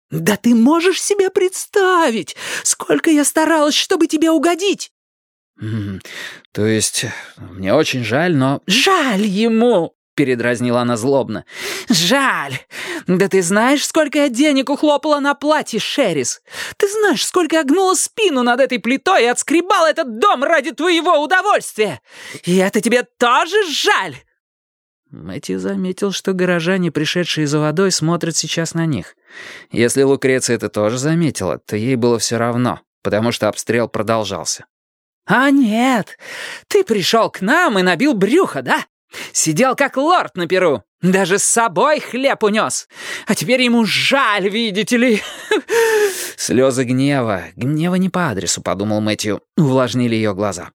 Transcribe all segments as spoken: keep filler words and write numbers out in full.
Да ты можешь себе представить, сколько я старалась, чтобы тебе угодить? М, То есть, мне очень жаль, но... Жаль ему, передразнила она злобно. Жаль. Да ты знаешь, сколько я денег ухлопала на платье, Шерис? Ты знаешь, сколько я гнула спину над этой плитой и отскребала этот дом ради твоего удовольствия? И это тебе тоже жаль? Мэтью заметил, что горожане, пришедшие за водой, смотрят сейчас на них. Если Лукреция это тоже заметила, то ей было все равно, потому что обстрел продолжался. А нет, ты пришел к нам и набил брюхо, да? Сидел как лорд на перу, даже с собой хлеб унес. А теперь ему жаль, видите ли. Слезы гнева, гнева не по адресу, подумал Мэтью, увлажнили ее глаза.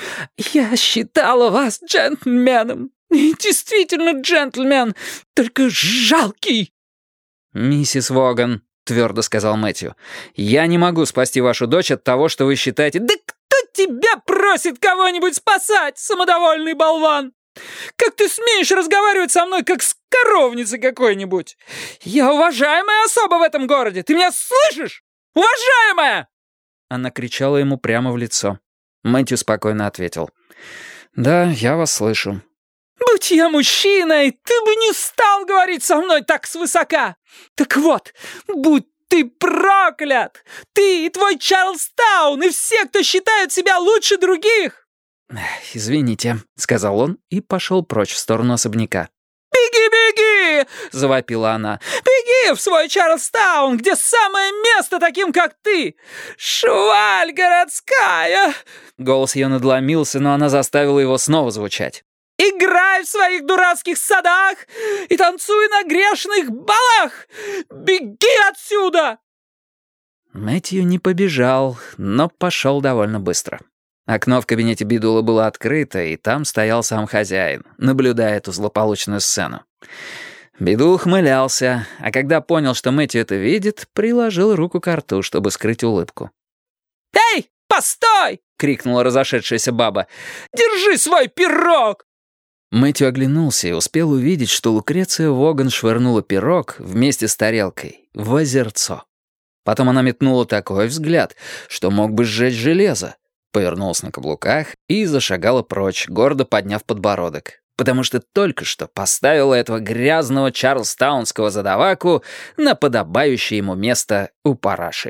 Я считала вас джентльменом. И действительно джентльмен, только жалкий. «Миссис Воган», — твердо сказал Мэтью, «я не могу спасти вашу дочь от того, что вы считаете...» Да кто тебя просит кого-нибудь спасать, самодовольный болван? Как ты смеешь разговаривать со мной, как с коровницей какой-нибудь? Я уважаемая особа в этом городе, ты меня слышишь? Уважаемая!» Она кричала ему прямо в лицо. Мэтью спокойно ответил. «Да, я вас слышу». «Будь я мужчиной, ты бы не стал говорить со мной так свысока. Так вот, будь ты проклят! Ты и твой Чарльстаун, и все, кто считают себя лучше других!» «Извините», — сказал он и пошел прочь в сторону особняка. «Беги, беги!» — завопила она. «Беги в свой Чарльстаун, где самое место таким, как ты! Шваль городская!» Голос ее надломился, но она заставила его снова звучать. «Играй в своих дурацких садах и танцуй на грешных балах! Беги отсюда!» Мэтью не побежал, но пошел довольно быстро. Окно в кабинете Бидула было открыто, и там стоял сам хозяин, наблюдая эту злополучную сцену. Бидул ухмылялся, а когда понял, что Мэтью это видит, приложил руку к рту, чтобы скрыть улыбку. «Эй, постой!» — крикнула разошедшаяся баба. «Держи свой пирог!» Мэтью оглянулся и успел увидеть, что Лукреция Воган швырнула пирог вместе с тарелкой в озерцо. Потом она метнула такой взгляд, что мог бы сжечь железо, повернулась на каблуках и зашагала прочь, гордо подняв подбородок, потому что только что поставила этого грязного чарльстаунского задаваку на подобающее ему место у параши.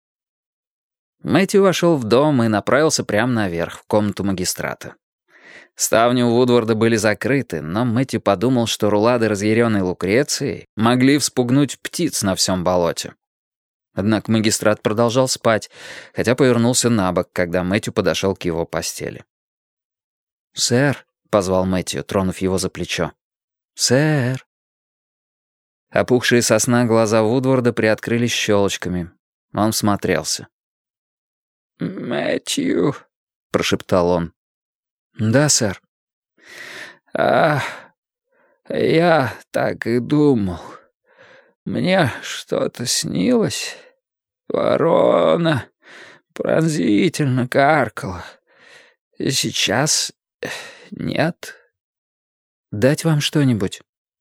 Мэтью вошел в дом и направился прямо наверх, в комнату магистрата. Ставни у Вудворда были закрыты, но Мэтью подумал, что рулады разъяренной Лукреции могли вспугнуть птиц на всем болоте. Однако магистрат продолжал спать, хотя повернулся на бок, когда Мэтью подошел к его постели. «Сэр», — позвал Мэтью, тронув его за плечо. «Сэр». Опухшие со сна глаза Вудворда приоткрылись щелочками. Он всмотрелся. «Мэтью», — прошептал он. «Да, сэр». «А, я так и думал. Мне что-то снилось. Ворона пронзительно каркала. И сейчас нет». «Дать вам что-нибудь?»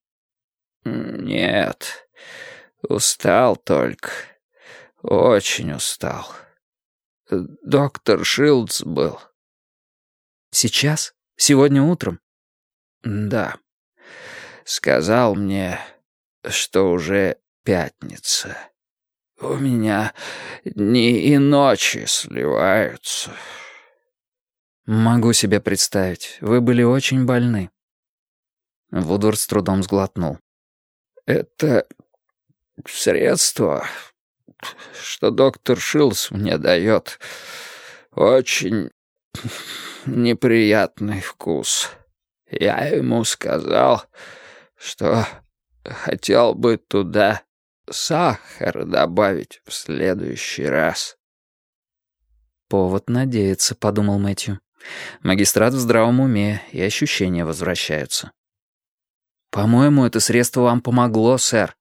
«Нет, устал только. Очень устал. Доктор Шилдс был». «Сейчас? Сегодня утром?» «Да. Сказал мне, что уже пятница. У меня дни и ночи сливаются». «Могу себе представить. Вы были очень больны». Вудворд с трудом сглотнул. «Это средство, что доктор Шилдс мне дает, очень неприятный вкус. Я ему сказал, что хотел бы туда сахар добавить в следующий раз». «Повод надеяться», — подумал Мэтью. Магистрат в здравом уме, и ощущения возвращаются. «По-моему, это средство вам помогло, сэр».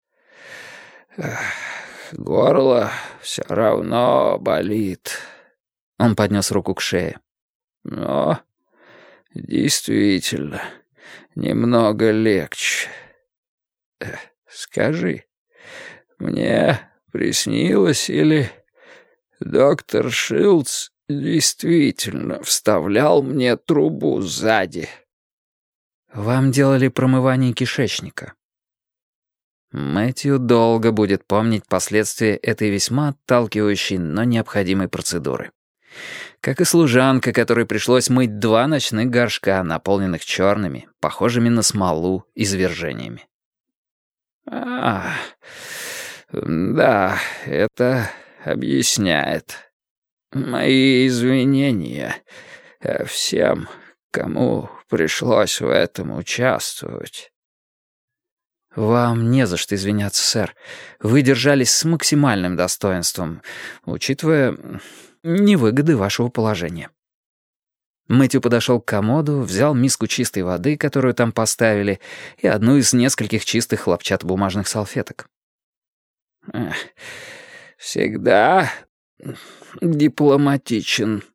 «Горло все равно болит». Он поднес руку к шее. «Но действительно немного легче. Скажи, мне приснилось или доктор Шилдс действительно вставлял мне трубу сзади?» «Вам делали промывание кишечника». Мэтью долго будет помнить последствия этой весьма отталкивающей, но необходимой процедуры. Как и служанка, которой пришлось мыть два ночных горшка, наполненных черными, похожими на смолу, извержениями. «А, да, это объясняет. Мои извинения всем, кому пришлось в этом участвовать». «Вам не за что извиняться, сэр. Вы держались с максимальным достоинством, учитывая невыгоды вашего положения». Мэтью подошел к комоду, взял миску чистой воды, которую там поставили, и одну из нескольких чистых хлопчатобумажных салфеток. «Всегда дипломатичен